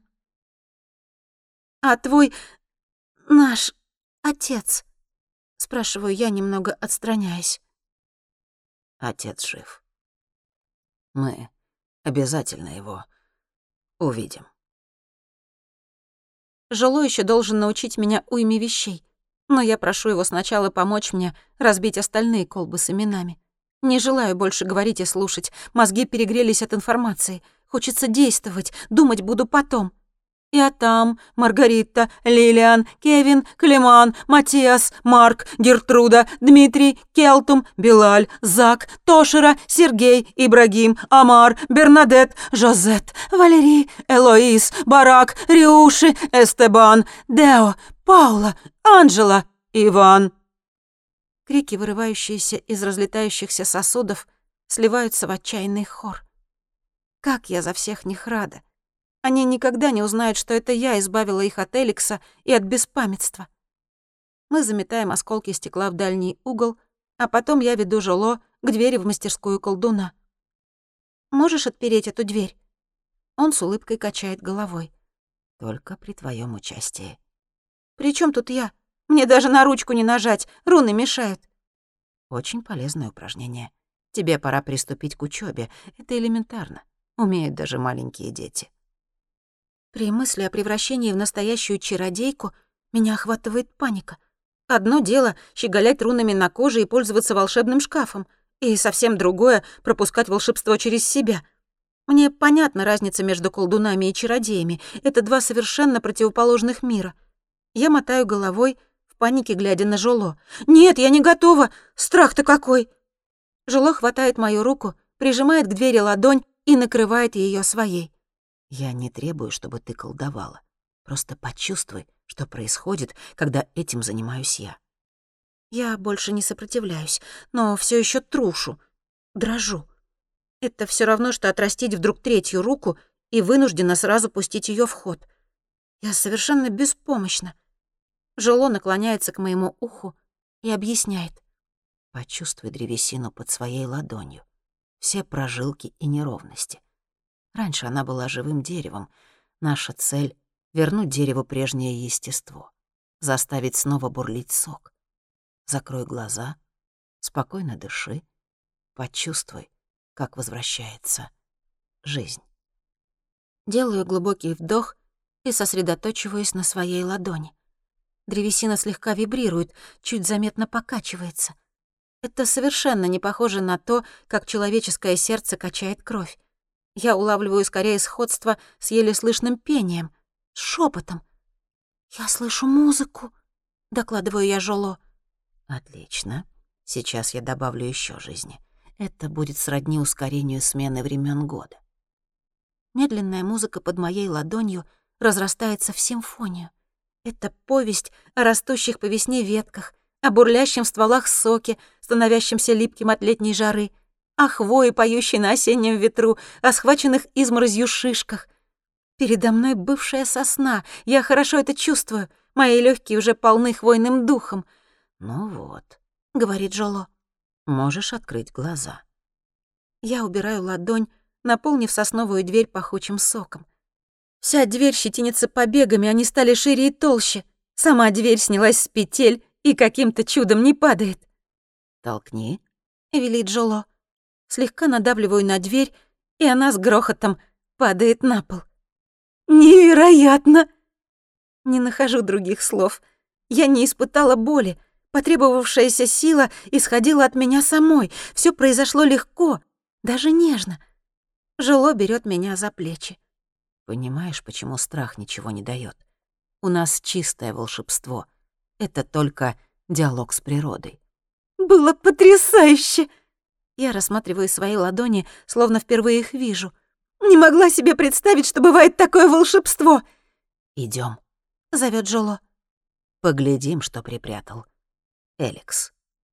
«А твой... наш отец?» — спрашиваю я, немного отстраняясь. Отец жив. Мы обязательно его увидим. Жоло еще должен научить меня уйме вещей, но я прошу его сначала помочь мне разбить остальные колбы с именами. Не желаю больше говорить и слушать, мозги перегрелись от информации. Хочется действовать, думать буду потом. Я там, Маргарита, Лилиан, Кевин, Климан, Матиас, Марк, Гертруда, Дмитрий, Келтум, Белаль, Зак, Тошера, Сергей, Ибрагим, Амар, Бернадет, Жозет, Валерий, Элоиз, Барак, Риуши, Эстебан, Део, Паула, Анжела, Иван. Крики, вырывающиеся из разлетающихся сосудов, сливаются в отчаянный хор. Как я за всех них рада. Они никогда не узнают, что это я избавила их от Эликса и от беспамятства. Мы заметаем осколки стекла в дальний угол, а потом я веду Жоло к двери в мастерскую колдуна. «Можешь отпереть эту дверь?» Он с улыбкой качает головой. Только при твоем участии. «При чем тут я? Мне даже на ручку не нажать, руны мешают». Очень полезное упражнение. Тебе пора приступить к учебе. Это элементарно. Умеют даже маленькие дети. При мысли о превращении в настоящую чародейку меня охватывает паника. Одно дело — щеголять рунами на коже и пользоваться волшебным шкафом, и совсем другое — пропускать волшебство через себя. Мне понятна разница между колдунами и чародеями. Это два совершенно противоположных мира. Я мотаю головой, в панике глядя на Жоло. «Нет, я не готова! Страх-то какой!» Жоло хватает мою руку, прижимает к двери ладонь и накрывает ее своей. Я не требую, чтобы ты колдовала. Просто почувствуй, что происходит, когда этим занимаюсь я. Я больше не сопротивляюсь, но все еще трушу, дрожу. Это все равно, что отрастить вдруг третью руку и вынуждена сразу пустить ее в ход. Я совершенно беспомощна. Жоло наклоняется к моему уху и объясняет. Почувствуй древесину под своей ладонью. Все прожилки и неровности. Раньше она была живым деревом. Наша цель — вернуть дереву прежнее естество, заставить снова бурлить сок. Закрой глаза, спокойно дыши, почувствуй, как возвращается жизнь. Делаю глубокий вдох и сосредоточиваюсь на своей ладони. Древесина слегка вибрирует, чуть заметно покачивается. Это совершенно не похоже на то, как человеческое сердце качает кровь. Я улавливаю скорее сходство с еле слышным пением, с шепотом. «Я слышу музыку», — докладываю я Жоло. Отлично. Сейчас я добавлю еще жизни. Это будет сродни ускорению смены времен года. Медленная музыка под моей ладонью разрастается в симфонию. Это повесть о растущих по весне ветках, о бурлящем в стволах соке, становящемся липким от летней жары, о хвое, поющей на осеннем ветру, о схваченных изморозью шишках. Передо мной бывшая сосна, я хорошо это чувствую, мои легкие уже полны хвойным духом. «Ну вот», — говорит Жоло. «Можешь открыть глаза». Я убираю ладонь, наполнив сосновую дверь пахучим соком. Вся дверь щетинится побегами, они стали шире и толще. Сама дверь снялась с петель и каким-то чудом не падает. «Толкни», — велит Жоло. Слегка надавливаю на дверь, и она с грохотом падает на пол. Невероятно! Не нахожу других слов. Я не испытала боли. Потребовавшаяся сила исходила от меня самой. Все произошло легко, даже нежно. Жило берет меня за плечи. Понимаешь, почему страх ничего не дает? У нас чистое волшебство. Это только диалог с природой. Было потрясающе! Я рассматриваю свои ладони, словно впервые их вижу. Не могла себе представить, что бывает такое волшебство. Идем, Зовет Жоло. поглядим, что припрятал Эликс.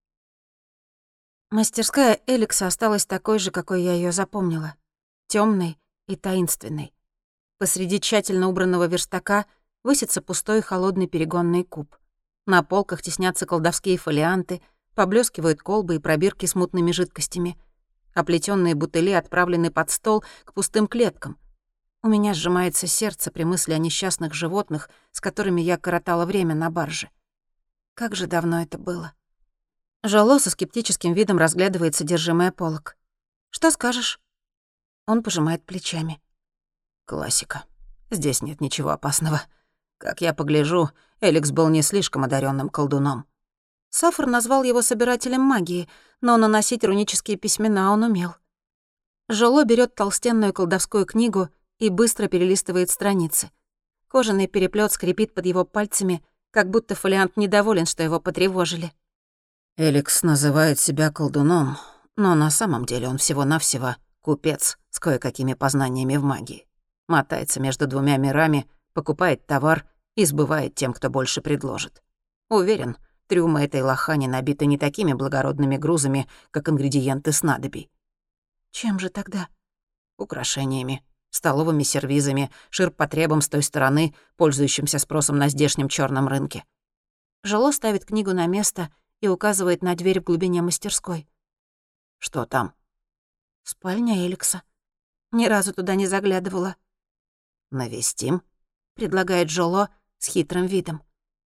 Мастерская Эликса осталась такой же, какой я ее запомнила. Темной и таинственной. Посреди тщательно убранного верстака высится пустой холодный перегонный куб. На полках теснятся колдовские фолианты, поблескивают колбы и пробирки с мутными жидкостями. Оплетённые бутыли отправлены под стол к пустым клеткам. У меня сжимается сердце при мысли о несчастных животных, с которыми я коротала время на барже. Как же давно это было. Жоло со скептическим видом разглядывает содержимое полок. «Что скажешь?» Он пожимает плечами. Классика. Здесь нет ничего опасного. Как я погляжу, Эликс был не слишком одаренным колдуном. Сафар назвал его собирателем магии, но наносить рунические письмена он умел. Жоло берет толстенную колдовскую книгу и быстро перелистывает страницы. Кожаный переплет скрипит под его пальцами, как будто фолиант недоволен, что его потревожили. Эликс называет себя колдуном, но на самом деле он всего-навсего купец с кое-какими познаниями в магии. Мотается между двумя мирами, покупает товар и сбывает тем, кто больше предложит. Уверен, трюмы этой лохани набиты не такими благородными грузами, как ингредиенты снадобий. Чем же тогда? Украшениями, столовыми сервизами, ширпотребом с той стороны, пользующимся спросом на здешнем черном рынке. Жоло ставит книгу на место и указывает на дверь в глубине мастерской. Что там? Спальня Эликса. Ни разу туда не заглядывала. Навестим? Предлагает Жоло с хитрым видом.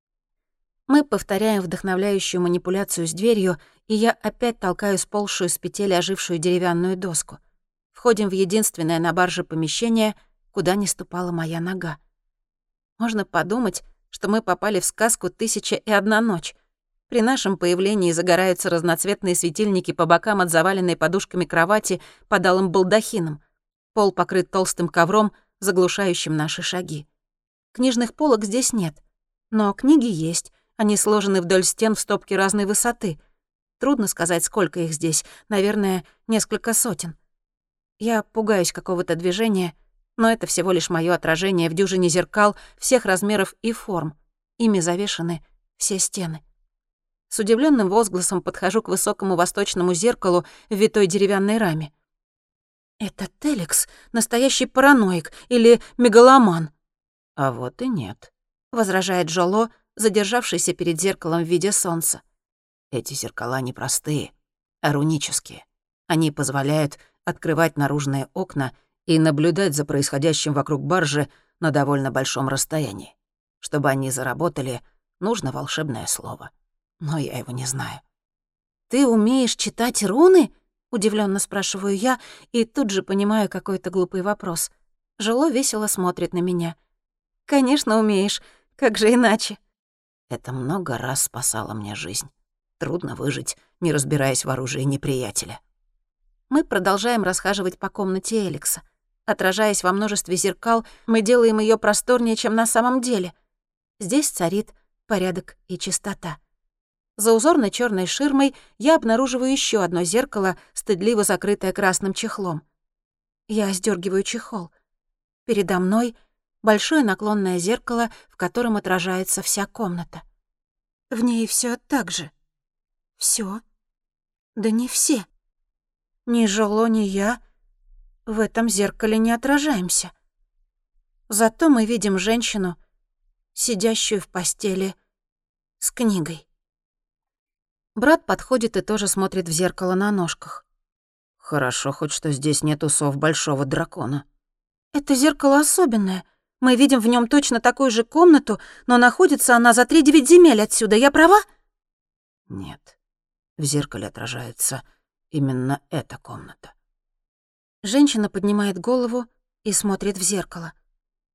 Мы повторяем вдохновляющую манипуляцию с дверью, и я опять толкаю сползшую с петель ожившую деревянную доску. Входим в единственное на барже помещение, куда не ступала моя нога. Можно подумать, что мы попали в сказку «Тысяча и одна ночь». При нашем появлении загораются разноцветные светильники по бокам от заваленной подушками кровати под алым балдахином. Пол покрыт толстым ковром, заглушающим наши шаги. Книжных полок здесь нет, но книги есть. Они сложены вдоль стен в стопки разной высоты. Трудно сказать, сколько их здесь. Наверное, несколько сотен. Я пугаюсь какого-то движения, но это всего лишь моё отражение в дюжине зеркал всех размеров и форм. Ими завешаны все стены. С удивлённым возгласом подхожу к высокому восточному зеркалу в витой деревянной раме. Это Эликс, настоящий параноик или мегаломан. А вот и нет, возражает Жоло, задержавшийся перед зеркалом в виде солнца. Эти зеркала не простые, а рунические. Они позволяют открывать наружные окна и наблюдать за происходящим вокруг баржи на довольно большом расстоянии. Чтобы они заработали, нужно волшебное слово. Но я его не знаю. «Ты умеешь читать руны?» — удивлённо спрашиваю я, и тут же понимаю какой-то глупый вопрос. Жоло весело смотрит на меня. «Конечно, умеешь. Как же иначе?» Это много раз спасало мне жизнь. Трудно выжить, не разбираясь в оружии неприятеля. Мы продолжаем расхаживать по комнате Эликса. Отражаясь во множестве зеркал, мы делаем её просторнее, чем на самом деле. Здесь царит порядок и чистота. За узорной чёрной ширмой я обнаруживаю ещё одно зеркало, стыдливо закрытое красным чехлом. Я сдёргиваю чехол. Передо мной большое наклонное зеркало, в котором отражается вся комната. В ней всё так же. Всё? Да не все. Ни Жоло, ни я в этом зеркале не отражаемся. Зато мы видим женщину, сидящую в постели с книгой. Брат подходит и тоже смотрит в зеркало на ножках. Хорошо хоть, что здесь нет усов большого дракона. Это зеркало особенное. Мы видим в нём точно такую же комнату, но находится она за 3-9 земель отсюда. Я права? Нет. В зеркале отражается именно эта комната. Женщина поднимает голову и смотрит в зеркало.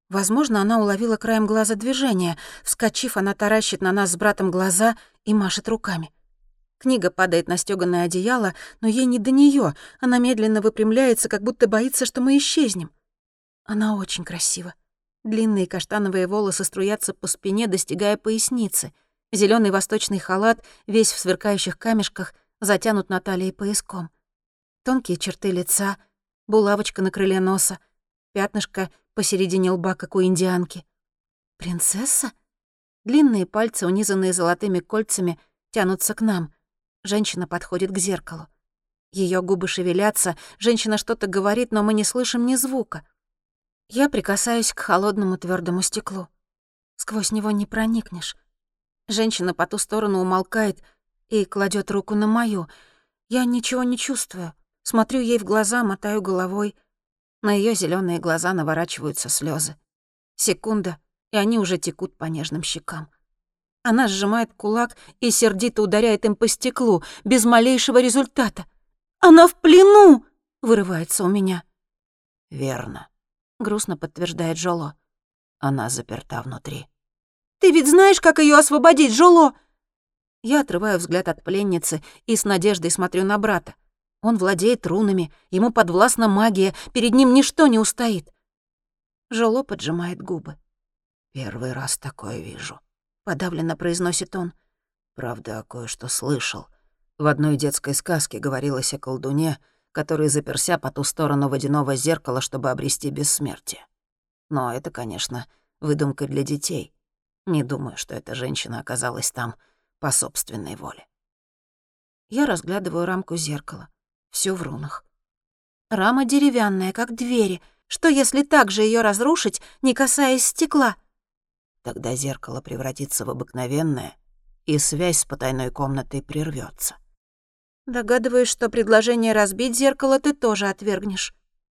Возможно, она уловила краем глаза движение. Вскочив, она таращит на нас с братом глаза и машет руками. Книга падает на стёганое одеяло, но ей не до неё. Она медленно выпрямляется, как будто боится, что мы исчезнем. Она очень красива. Длинные каштановые волосы струятся по спине, достигая поясницы. Зелёный восточный халат, весь в сверкающих камешках, затянут на талии пояском. Тонкие черты лица, булавочка на крыле носа, пятнышко посередине лба, как у индианки. Принцесса? Длинные пальцы, унизанные золотыми кольцами, тянутся к нам. Женщина подходит к зеркалу. Её губы шевелятся, женщина что-то говорит, но мы не слышим ни звука. Я прикасаюсь к холодному твёрдому стеклу. Сквозь него не проникнешь. Женщина по ту сторону умолкает и кладёт руку на мою. Я ничего не чувствую. Смотрю ей в глаза, мотаю головой. На её зелёные глаза наворачиваются слёзы. Секунда, и они уже текут по нежным щекам. Она сжимает кулак и сердито ударяет им по стеклу, без малейшего результата. «Она в плену!» — вырывается у меня. «Верно», — грустно подтверждает Жоло. «Она заперта внутри». «Ты ведь знаешь, как её освободить, Жоло?» Я отрываю взгляд от пленницы и с надеждой смотрю на брата. Он владеет рунами, ему подвластна магия, перед ним ничто не устоит. Жоло поджимает губы. «Первый раз такое вижу», — подавленно произносит он. «Правда, кое-что слышал. В одной детской сказке говорилось о колдуне, который заперся по ту сторону водяного зеркала, чтобы обрести бессмертие. Но это, конечно, выдумка для детей. Не думаю, что эта женщина оказалась там по собственной воле». Я разглядываю рамку зеркала. Всё в рунах. Рама деревянная, как двери. Что, если так же её разрушить, не касаясь стекла? Тогда зеркало превратится в обыкновенное, и связь с потайной комнатой прервётся. Догадываюсь, что предложение разбить зеркало ты тоже отвергнешь.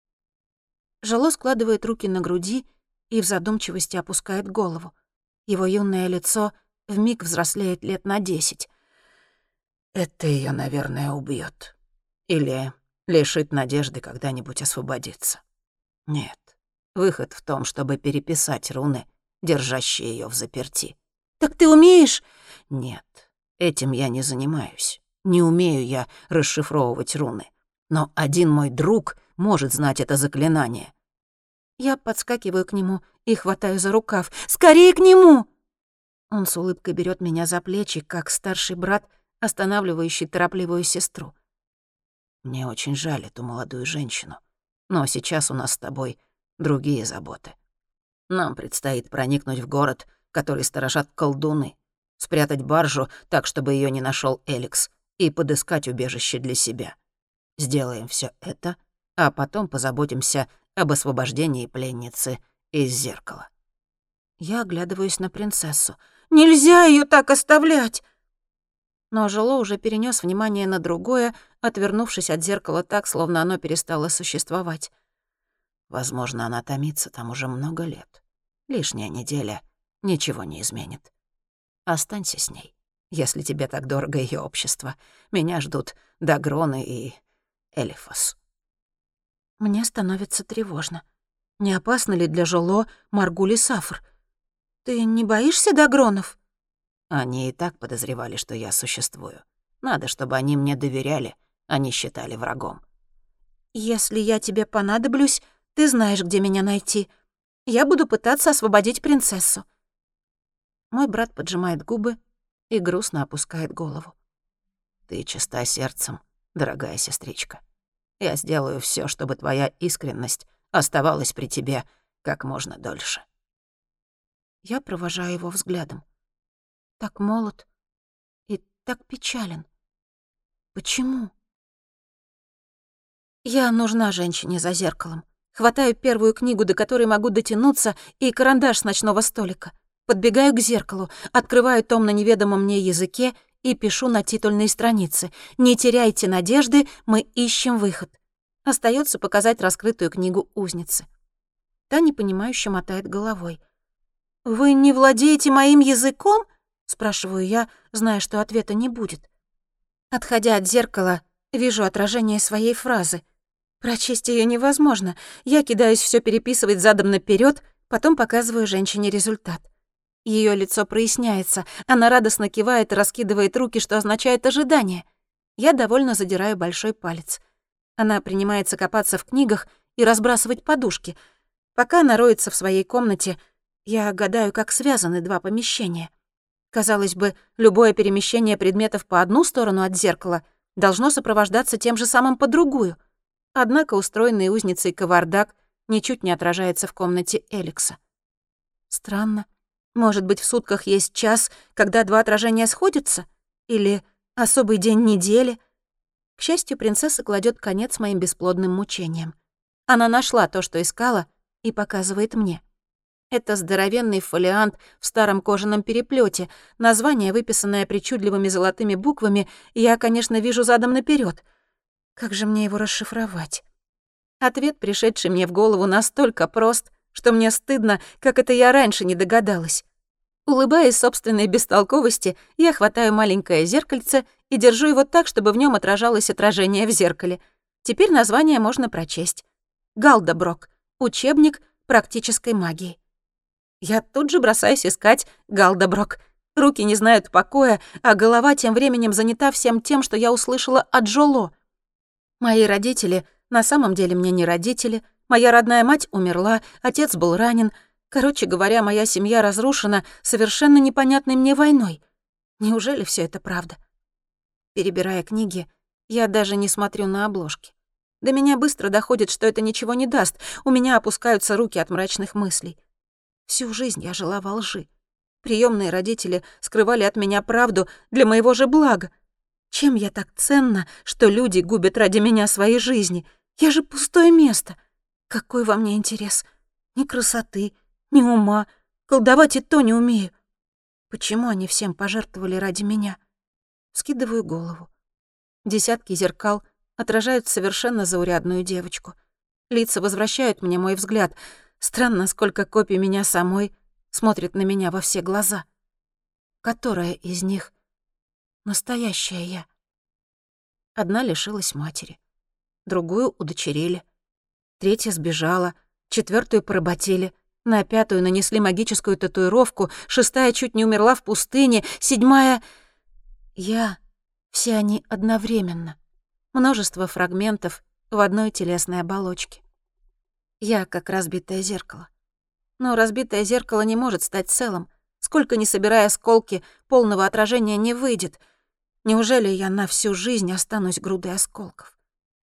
Жоло складывает руки на груди и в задумчивости опускает голову. Его юное лицо вмиг взрослеет лет на 10. Это её, наверное, убьёт. Или лишит надежды когда-нибудь освободиться. Нет, выход в том, чтобы переписать руны, держащие её в заперти. «Так ты умеешь?» Нет, этим я не занимаюсь. Не умею я расшифровывать руны. Но один мой друг может знать это заклинание. Я подскакиваю к нему и хватаю за рукав. «Скорее к нему!» Он с улыбкой берёт меня за плечи, как старший брат, останавливающий торопливую сестру. Мне очень жаль эту молодую женщину. Но сейчас у нас с тобой другие заботы. Нам предстоит проникнуть в город, который сторожат колдуны, спрятать баржу так, чтобы её не нашёл Эликс, и подыскать убежище для себя. Сделаем всё это, а потом позаботимся об освобождении пленницы из зеркала. Я оглядываюсь на принцессу. «Нельзя её так оставлять!» Но Жоло уже перенёс внимание на другое, отвернувшись от зеркала так, словно оно перестало существовать. Возможно, она томится там уже много лет. Лишняя неделя ничего не изменит. Останься с ней, если тебе так дорого её общество. Меня ждут Дагроны и Элифос. Мне становится тревожно. Не опасно ли для Жоло Маргуль и Сафр? Ты не боишься Дагронов? Они и так подозревали, что я существую. Надо, чтобы они мне доверяли, а не считали врагом. Если я тебе понадоблюсь, ты знаешь, где меня найти. Я буду пытаться освободить принцессу. Мой брат поджимает губы и грустно опускает голову. Ты чиста сердцем, дорогая сестричка. Я сделаю всё, чтобы твоя искренность оставалась при тебе как можно дольше. Я провожаю его взглядом. Так молод и так печален. Почему? Я нужна женщине за зеркалом. Хватаю первую книгу, до которой могу дотянуться, и карандаш с ночного столика. Подбегаю к зеркалу, открываю том на неведомом мне языке и пишу на титульной странице: «Не теряйте надежды, мы ищем выход». Остаётся показать раскрытую книгу узнице. Та непонимающе мотает головой. «Вы не владеете моим языком?» — спрашиваю я, зная, что ответа не будет. Отходя от зеркала, вижу отражение своей фразы. Прочесть её невозможно. Я кидаюсь всё переписывать задом наперёд, Потом показываю женщине результат. Ее лицо проясняется, она радостно кивает и раскидывает руки, что означает ожидание. Я довольно задираю большой палец. Она принимается копаться в книгах и разбрасывать подушки. Пока она роется в своей комнате, я гадаю, как связаны два помещения. Казалось бы, любое перемещение предметов по одну сторону от зеркала должно сопровождаться тем же самым по другую. Однако устроенный узницей кавардак ничуть не отражается в комнате Эликса. Странно. Может быть, в сутках есть час, когда два отражения сходятся? Или особый день недели? К счастью, принцесса кладет конец моим бесплодным мучениям. Она нашла то, что искала, и показывает мне. Это здоровенный фолиант в старом кожаном переплете, название, выписанное причудливыми золотыми буквами, я, конечно, вижу задом наперед. Как же мне его расшифровать? Ответ, пришедший мне в голову, настолько прост, что мне стыдно, как это я раньше не догадалась. Улыбаясь собственной бестолковости, я хватаю маленькое зеркальце и держу его так, чтобы в нем отражалось отражение в зеркале. Теперь название можно прочесть. «Галдоброк. Учебник практической магии». Я тут же бросаюсь искать Галдоброк. Руки не знают покоя, а голова тем временем занята всем тем, что я услышала от Джоло. Мои родители на самом деле мне не родители. Моя родная мать умерла, отец был ранен. Короче говоря, моя семья разрушена совершенно непонятной мне войной. Неужели все это правда? Перебирая книги, я даже не смотрю на обложки. До меня быстро доходит, что это ничего не даст. У меня опускаются руки от мрачных мыслей. Всю жизнь я жила во лжи. Приемные родители скрывали от меня правду для моего же блага. Чем я так ценна, что люди губят ради меня свои жизни? Я же пустое место. Какой во мне интерес? Ни красоты, ни ума. Колдовать и то не умею. Почему они всем пожертвовали ради меня? Скидываю голову. Десятки зеркал отражают совершенно заурядную девочку. Лица возвращают мне мой взгляд. Странно, сколько копий меня самой смотрит на меня во все глаза. Которая из них настоящая я? Одна лишилась матери, другую удочерили, третья сбежала, четвертую поработили, на пятую нанесли магическую татуировку, шестая чуть не умерла в пустыне, седьмая... Я. Все они одновременно. Множество фрагментов в одной телесной оболочке. Я как разбитое зеркало. Но разбитое зеркало не может стать целым. Сколько ни собирая осколки, полного отражения не выйдет. Неужели я на всю жизнь останусь грудой осколков?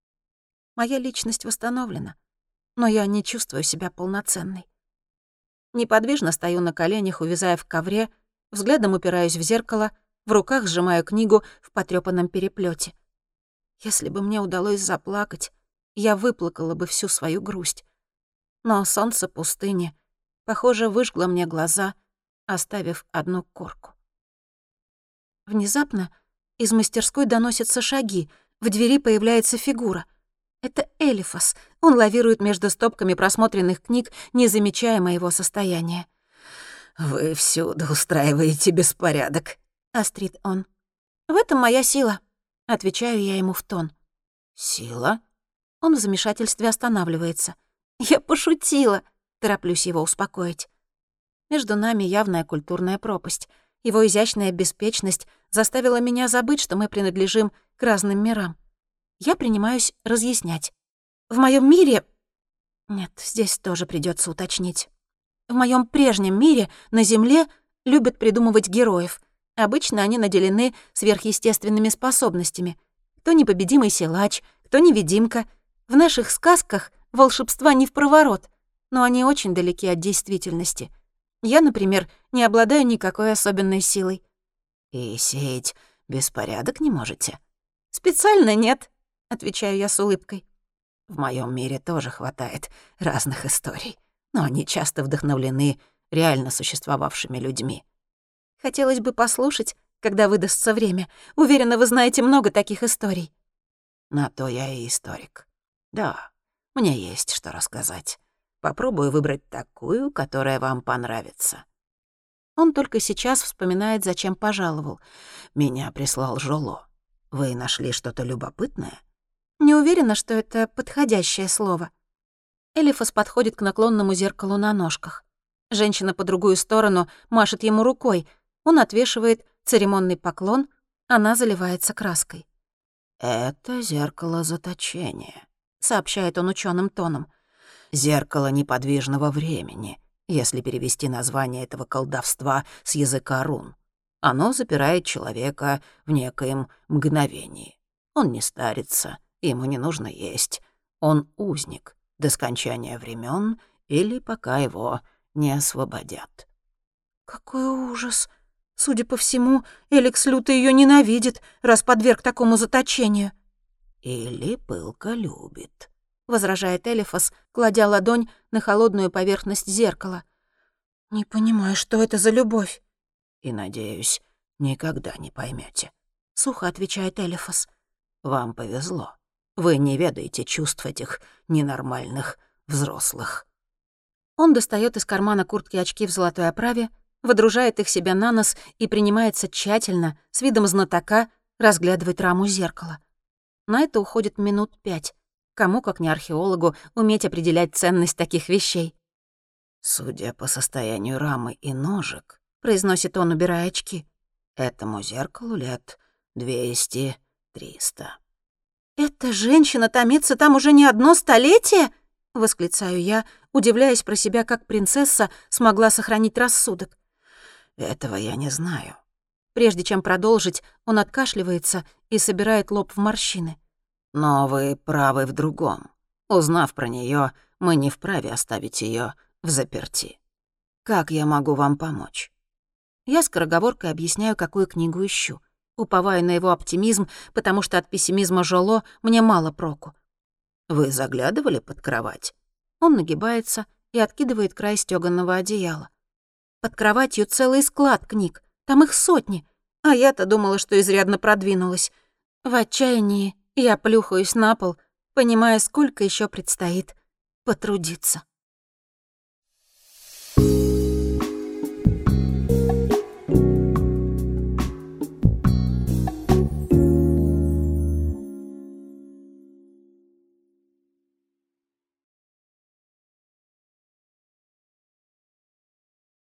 Моя личность восстановлена, но я не чувствую себя полноценной. Неподвижно стою на коленях, увязая в ковре, взглядом упираюсь в зеркало, в руках сжимаю книгу в потрёпанном переплёте. Если бы мне удалось заплакать, я выплакала бы всю свою грусть. Но солнце пустыни, похоже, выжгло мне глаза, оставив одну корку. Внезапно из мастерской доносятся шаги, в двери появляется фигура. Это Элифас. Он лавирует между стопками просмотренных книг, не замечая моего состояния. «Вы всюду устраиваете беспорядок», — острит он. «В этом моя сила», — отвечаю я ему в тон. «Сила?» Он в замешательстве останавливается. «Я пошутила», — тороплюсь его успокоить. Между нами явная культурная пропасть. Его изящная беспечность заставила меня забыть, что мы принадлежим к разным мирам. Я принимаюсь разъяснять. В моем мире... Нет, здесь тоже придется уточнить. В моем прежнем мире на Земле любят придумывать героев. Обычно они наделены сверхъестественными способностями. Кто непобедимый силач, кто невидимка. В наших сказках волшебства не впроворот, но они очень далеки от действительности. Я, например, не обладаю никакой особенной силой. «И сеять беспорядок не можете?» «Специально нет», — отвечаю я с улыбкой. «В моем мире тоже хватает разных историй, но они часто вдохновлены реально существовавшими людьми». «Хотелось бы послушать, когда выдастся время. Уверена, вы знаете много таких историй». «На то я и историк. Да, мне есть что рассказать. Попробую выбрать такую, которая вам понравится». Он только сейчас вспоминает, зачем пожаловал. «Меня прислал Жоло. Вы нашли что-то любопытное?» Не уверена, что это подходящее слово. Элифас подходит к наклонному зеркалу на ножках. Женщина по другую сторону машет ему рукой. Он отвешивает церемонный поклон, она заливается краской. «Это зеркало заточения», — сообщает он ученым тоном. «Зеркало неподвижного времени, если перевести название этого колдовства с языка рун. Оно запирает человека в некоем мгновении. Он не старится, ему не нужно есть. Он узник до скончания времен или пока его не освободят». Какой ужас. Судя по всему, Эликс люто её ненавидит, раз подверг такому заточению. «Или пылко любит», — возражает Элифас, кладя ладонь на холодную поверхность зеркала. «Не понимаю, что это за любовь?» «И, надеюсь, никогда не поймете. Сухо отвечает Элифас. «Вам повезло. Вы не ведаете чувств этих ненормальных взрослых». Он достает из кармана куртки очки в золотой оправе, водружает их себе на нос и принимается тщательно, с видом знатока, разглядывать раму зеркала. На это уходит минут 5. Кому, как не археологу, уметь определять ценность таких вещей? «Судя по состоянию рамы и ножек», — произносит он, убирая очки, «этому зеркалу лет 200-300». «Эта женщина томится там уже не одно столетие?» — восклицаю я, удивляясь про себя, как принцесса смогла сохранить рассудок. «Этого я не знаю». Прежде чем продолжить, он откашливается и собирает лоб в морщины. «Но вы правы в другом. Узнав про неё, мы не вправе оставить её взаперти. Как я могу вам помочь?» Я скороговоркой объясняю, какую книгу ищу. Уповаю на его оптимизм, потому что от пессимизма Жоло мне мало проку. «Вы заглядывали под кровать?» Он нагибается и откидывает край стёганого одеяла. Под кроватью целый склад книг, там их сотни, а я-то думала, что изрядно продвинулась. В отчаянии я плюхаюсь на пол, понимая, сколько ещё предстоит потрудиться.